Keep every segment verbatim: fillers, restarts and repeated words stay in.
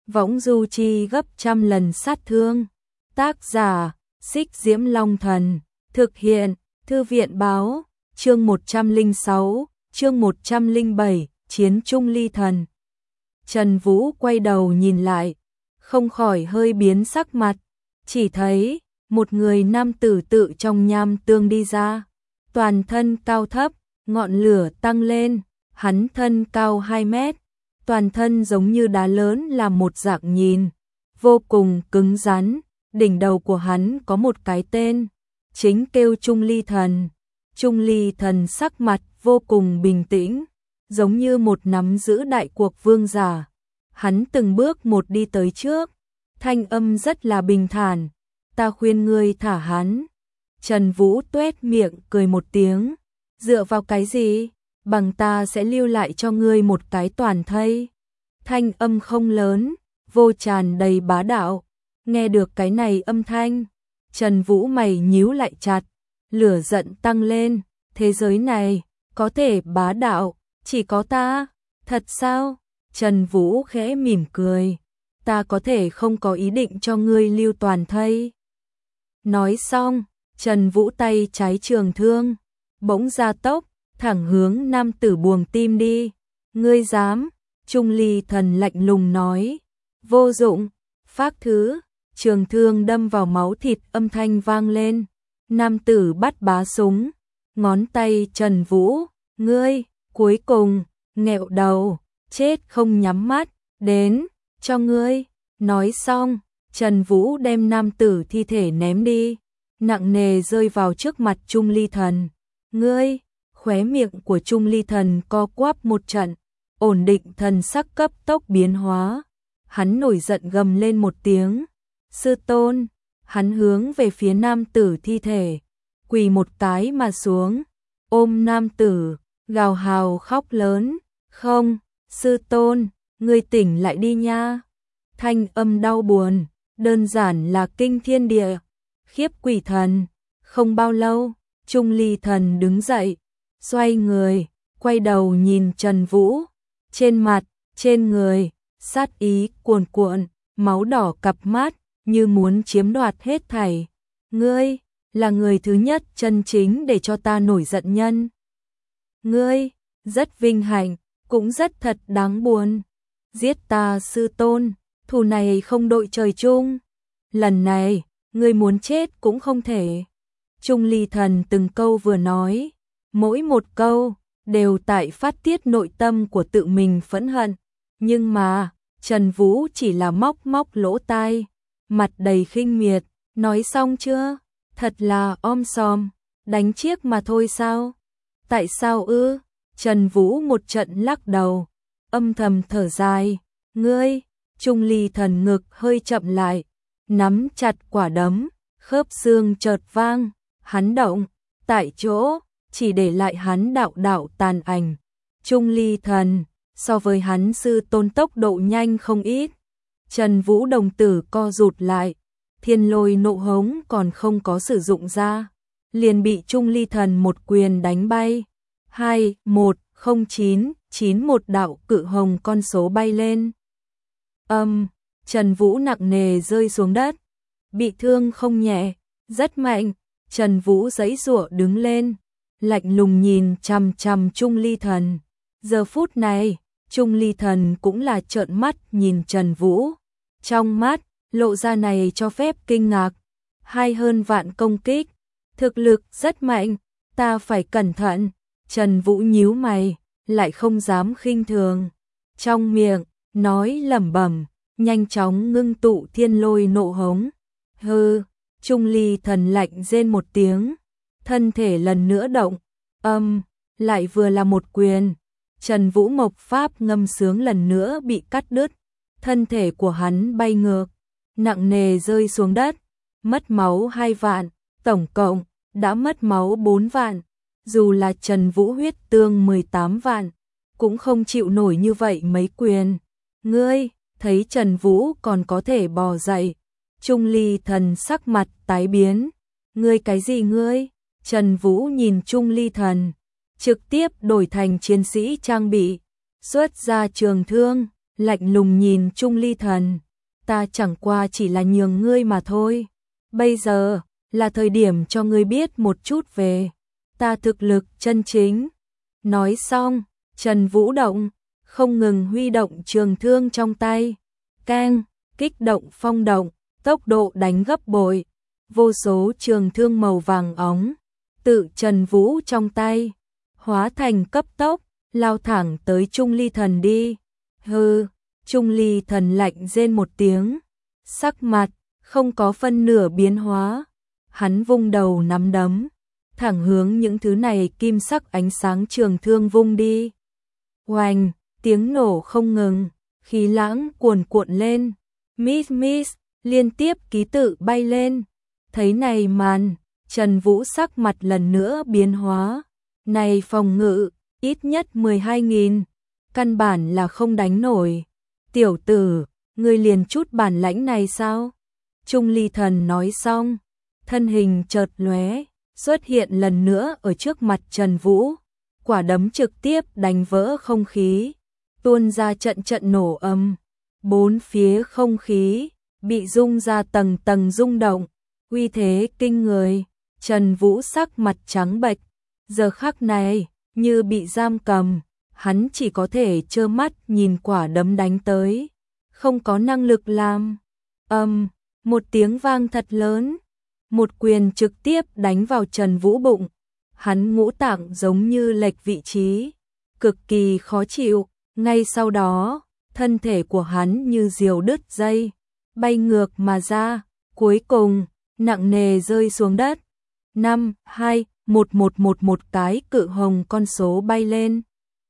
võng du chi gấp trăm lần sát thương. Tác giả, Xích Diễm Long Thần. Thực hiện, Thư viện Báo. Chương một trăm lẻ sáu, chương một trăm lẻ bảy, Chiến Trung Ly Thần. Trần Vũ quay đầu nhìn lại, không khỏi hơi biến sắc mặt, chỉ thấy một người nam tử tự trong nham tương đi ra, toàn thân cao thấp, ngọn lửa tăng lên, hắn thân cao hai mét, toàn thân giống như đá lớn làm một dạng nhìn, vô cùng cứng rắn, đỉnh đầu của hắn có một cái tên, chính kêu Trung Ly Thần. Trung Ly Thần sắc mặt vô cùng bình tĩnh, giống như một nắm giữ đại cuộc vương giả. Hắn từng bước một đi tới trước, thanh âm rất là bình thản, ta khuyên ngươi thả hắn. Trần Vũ tuét miệng cười một tiếng, dựa vào cái gì, bằng ta sẽ lưu lại cho ngươi một cái toàn thây. Thanh âm không lớn, vô tràn đầy bá đạo, nghe được cái này âm thanh, Trần Vũ mày nhíu lại chặt, lửa giận tăng lên, thế giới này, có thể bá đạo, chỉ có ta, thật sao? Trần Vũ khẽ mỉm cười, ta có thể không có ý định cho ngươi lưu toàn thây. Nói xong, Trần Vũ tay trái trường thương, bỗng ra tốc, thẳng hướng nam tử buồng tim đi. Ngươi dám? Trung Ly Thần lạnh lùng nói. Vô dụng, phác thứ, trường thương đâm vào máu thịt, âm thanh vang lên. Nam tử bắt bá súng, ngón tay Trần Vũ, ngươi, cuối cùng, nghẹo đầu, chết không nhắm mắt, đến, cho ngươi. Nói xong, Trần Vũ đem nam tử thi thể ném đi, nặng nề rơi vào trước mặt Trung Ly Thần. Ngươi, khóe miệng của Trung Ly Thần co quắp một trận, ổn định thần sắc cấp tốc biến hóa. Hắn nổi giận gầm lên một tiếng. Sư tôn, hắn hướng về phía nam tử thi thể, quỳ một cái mà xuống, ôm nam tử, gào hào khóc lớn. Không, sư tôn, ngươi tỉnh lại đi nha. Thanh âm đau buồn, đơn giản là kinh thiên địa, khiếp quỷ thần. Không bao lâu, Trung Ly Thần đứng dậy, xoay người, quay đầu nhìn Trần Vũ, trên mặt, trên người, sát ý cuồn cuộn, máu đỏ cặp mắt, như muốn chiếm đoạt hết thảy. Ngươi, là người thứ nhất chân chính để cho ta nổi giận nhân. Ngươi, rất vinh hạnh, cũng rất thật đáng buồn. Giết ta sư tôn, thù này không đội trời chung. Lần này, ngươi muốn chết cũng không thể. Trung Ly Thần từng câu vừa nói, mỗi một câu, đều tại phát tiết nội tâm của tự mình phẫn hận. Nhưng mà, Trần Vũ chỉ là móc móc lỗ tai, mặt đầy khinh miệt, nói xong chưa? Thật là om sòm, đánh chiếc mà thôi sao? Tại sao ư? Trần Vũ một trận lắc đầu, âm thầm thở dài. Ngươi, Trung Ly Thần ngực hơi chậm lại, nắm chặt quả đấm, khớp xương chợt vang, hắn động, tại chỗ, chỉ để lại hắn đạo đạo tàn ảnh. Trung Ly Thần, so với hắn sư tôn tốc độ nhanh không ít. Trần Vũ đồng tử co rụt lại, thiên lôi nộ hống còn không có sử dụng ra, liền bị Trung Ly Thần một quyền đánh bay. Hai, một, không chín, chín một đạo cự hồng con số bay lên. Âm, Trần Vũ nặng nề rơi xuống đất, bị thương không nhẹ, rất mạnh. Trần Vũ giãy giụa đứng lên, lạnh lùng nhìn chằm chằm Trung Ly Thần. Giờ phút này, Trung Ly Thần cũng là trợn mắt nhìn Trần Vũ, trong mắt lộ ra này cho phép kinh ngạc. Hai hơn vạn công kích, thực lực rất mạnh, ta phải cẩn thận. Trần Vũ nhíu mày, lại không dám khinh thường, trong miệng nói lẩm bẩm, nhanh chóng ngưng tụ thiên lôi nộ hống. Hừ. Trung Ly Thần lạnh rên một tiếng, thân thể lần nữa động, âm, lại vừa là một quyền. Trần Vũ mộc pháp ngâm sướng lần nữa bị cắt đứt, thân thể của hắn bay ngược, nặng nề rơi xuống đất, mất máu hai vạn, tổng cộng đã mất máu bốn vạn. Dù là Trần Vũ huyết tương mười tám vạn, cũng không chịu nổi như vậy mấy quyền. Ngươi, thấy Trần Vũ còn có thể bò dậy, Trung Ly Thần sắc mặt tái biến. Ngươi cái gì ngươi? Trần Vũ nhìn Trung Ly Thần, trực tiếp đổi thành chiến sĩ trang bị, xuất ra trường thương, lạnh lùng nhìn Trung Ly Thần, ta chẳng qua chỉ là nhường ngươi mà thôi. Bây giờ là thời điểm cho ngươi biết một chút về ta thực lực chân chính. Nói xong, Trần Vũ động, không ngừng huy động trường thương trong tay. Keng, kích động phong động, tốc độ đánh gấp bội. Vô số trường thương màu vàng óng, tự Trần Vũ trong tay, hóa thành cấp tốc, lao thẳng tới Trung Ly Thần đi. Hừ, Trung Ly Thần lạnh rên một tiếng, sắc mặt không có phân nửa biến hóa. Hắn vung đầu nắm đấm, thẳng hướng những thứ này kim sắc ánh sáng trường thương vung đi. Oanh, tiếng nổ không ngừng, khí lãng cuồn cuộn lên. Miss miss, liên tiếp ký tự bay lên. Thấy này màn, Trần Vũ sắc mặt lần nữa biến hóa. Này phòng ngự, ít nhất mười hai nghìn, căn bản là không đánh nổi. Tiểu tử, ngươi liền chút bản lãnh này sao? Trung Ly Thần nói xong, thân hình chợt lóe, xuất hiện lần nữa ở trước mặt Trần Vũ. Quả đấm trực tiếp đánh vỡ không khí, tuôn ra trận trận nổ âm. Bốn phía không khí bị rung ra tầng tầng rung động, uy thế kinh người. Trần Vũ sắc mặt trắng bệch, giờ khắc này như bị giam cầm, hắn chỉ có thể trơ mắt nhìn quả đấm đánh tới, không có năng lực làm. Âm, một tiếng vang thật lớn, một quyền trực tiếp đánh vào Trần Vũ bụng. Hắn ngũ tạng giống như lệch vị trí, cực kỳ khó chịu. Ngay sau đó, thân thể của hắn như diều đứt dây, bay ngược mà ra, cuối cùng nặng nề rơi xuống đất. Năm, hai, một một một một cái cự hồng con số bay lên.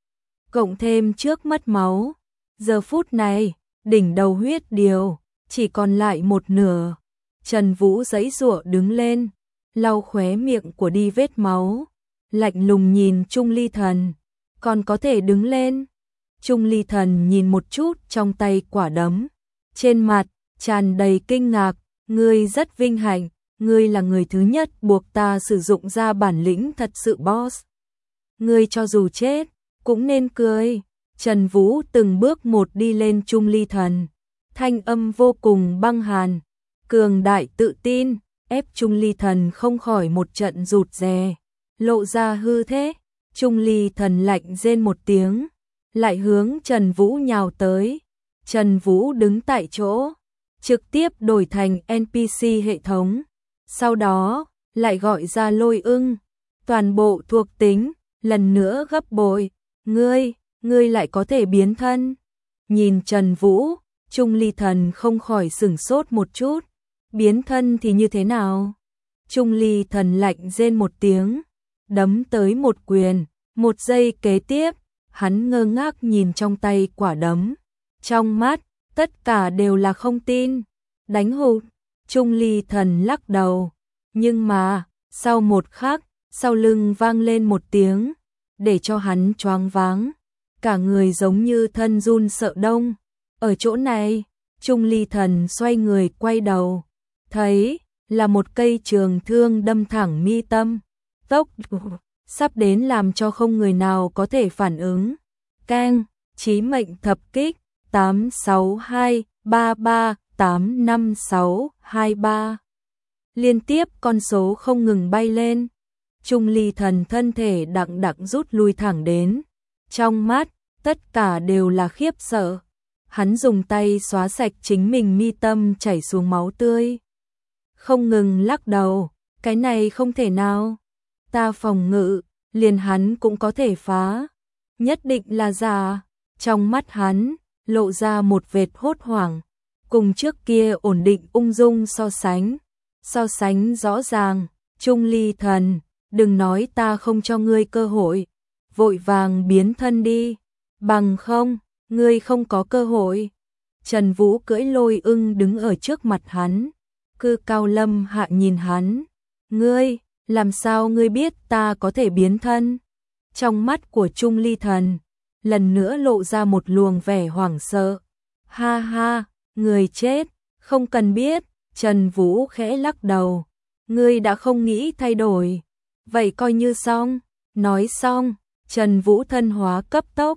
Cộng thêm trước mất máu, giờ phút này, đỉnh đầu huyết điều chỉ còn lại một nửa. Trần Vũ giãy giụa đứng lên, lau khóe miệng của đi vết máu, lạnh lùng nhìn Trung Ly Thần, còn có thể đứng lên. Trung Ly Thần nhìn một chút trong tay quả đấm, trên mặt tràn đầy kinh ngạc. Ngươi rất vinh hạnh, ngươi là người thứ nhất buộc ta sử dụng ra bản lĩnh thật sự boss. Ngươi cho dù chết cũng nên cười. Trần Vũ từng bước một đi lên Trung Ly Thần, thanh âm vô cùng băng hàn, cường đại tự tin, ép Trung Ly Thần không khỏi một trận rụt rè, lộ ra hư thế. Trung Ly Thần lạnh rên một tiếng, lại hướng Trần Vũ nhào tới. Trần Vũ đứng tại chỗ, trực tiếp đổi thành en pê xê hệ thống, sau đó lại gọi ra Lôi Ưng, toàn bộ thuộc tính lần nữa gấp bội. Ngươi, ngươi lại có thể biến thân. Nhìn Trần Vũ, Trung Ly Thần không khỏi sửng sốt một chút. Biến thân thì như thế nào? Trung Ly Thần lạnh rên một tiếng, đấm tới một quyền. Một giây kế tiếp, hắn ngơ ngác nhìn trong tay quả đấm, trong mắt tất cả đều là không tin. Đánh hụt. Trung Ly Thần lắc đầu, nhưng mà sau một khắc, sau lưng vang lên một tiếng, để cho hắn choáng váng, cả người giống như thân run sợ đông. Ở chỗ này, Trung Ly Thần xoay người quay đầu, thấy là một cây trường thương đâm thẳng mi tâm, tốc sắp đến làm cho không người nào có thể phản ứng. Keng, chí mệnh thập kích, tám sáu hai ba ba tám năm sáu hai ba. Liên tiếp con số không ngừng bay lên. Trung Ly Thần thân thể đặng đặng rút lui thẳng đến, trong mắt tất cả đều là khiếp sợ. Hắn dùng tay xóa sạch chính mình mi tâm chảy xuống máu tươi, không ngừng lắc đầu, cái này không thể nào. Ta phòng ngự, liền hắn cũng có thể phá, nhất định là giả. Trong mắt hắn lộ ra một vệt hốt hoảng, cùng trước kia ổn định ung dung so sánh, so sánh rõ ràng. Trung Ly Thần, đừng nói ta không cho ngươi cơ hội, vội vàng biến thân đi, bằng không, ngươi không có cơ hội. Trần Vũ cưỡi Lôi Ưng đứng ở trước mặt hắn, cư cao lâm hạ nhìn hắn. Ngươi, làm sao ngươi biết ta có thể biến thân? Trong mắt của Trung Ly Thần lần nữa lộ ra một luồng vẻ hoảng sợ. Ha ha, người chết, không cần biết. Trần Vũ khẽ lắc đầu. Ngươi đã không nghĩ thay đổi, vậy coi như xong. Nói xong, Trần Vũ thân hóa cấp tốc,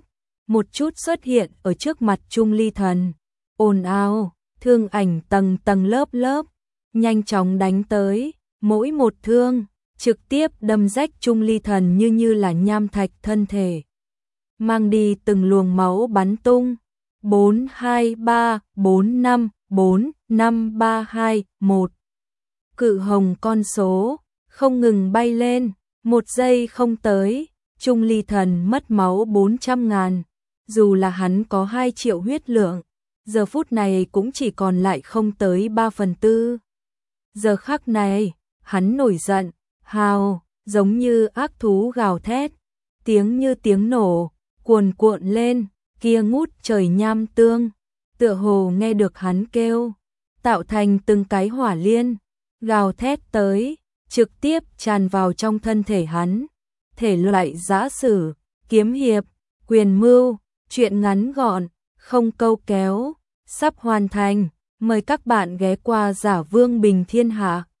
một chút xuất hiện ở trước mặt Trung Ly Thần. Ồn ào, thương ảnh tầng tầng lớp lớp, nhanh chóng đánh tới, mỗi một thương, trực tiếp đâm rách Trung Ly Thần như như là nham thạch thân thể. Mang đi từng luồng máu bắn tung, bốn, hai, ba, bốn, năm, bốn, năm, ba, hai, một. Cự hồng con số, không ngừng bay lên, một giây không tới, Trung Ly Thần mất máu bốn trăm ngàn. Dù là hắn có hai triệu huyết lượng, giờ phút này cũng chỉ còn lại không tới ba phần tư. Giờ khắc này, hắn nổi giận, hào, giống như ác thú gào thét, tiếng như tiếng nổ, cuồn cuộn lên, kia ngút trời nham tương, tựa hồ nghe được hắn kêu, tạo thành từng cái hỏa liên, gào thét tới, trực tiếp tràn vào trong thân thể hắn. Thể loại giã sử, kiếm hiệp, quyền mưu, truyện ngắn gọn, không câu kéo, sắp hoàn thành, mời các bạn ghé qua Giả Vương Bình Thiên Hạ.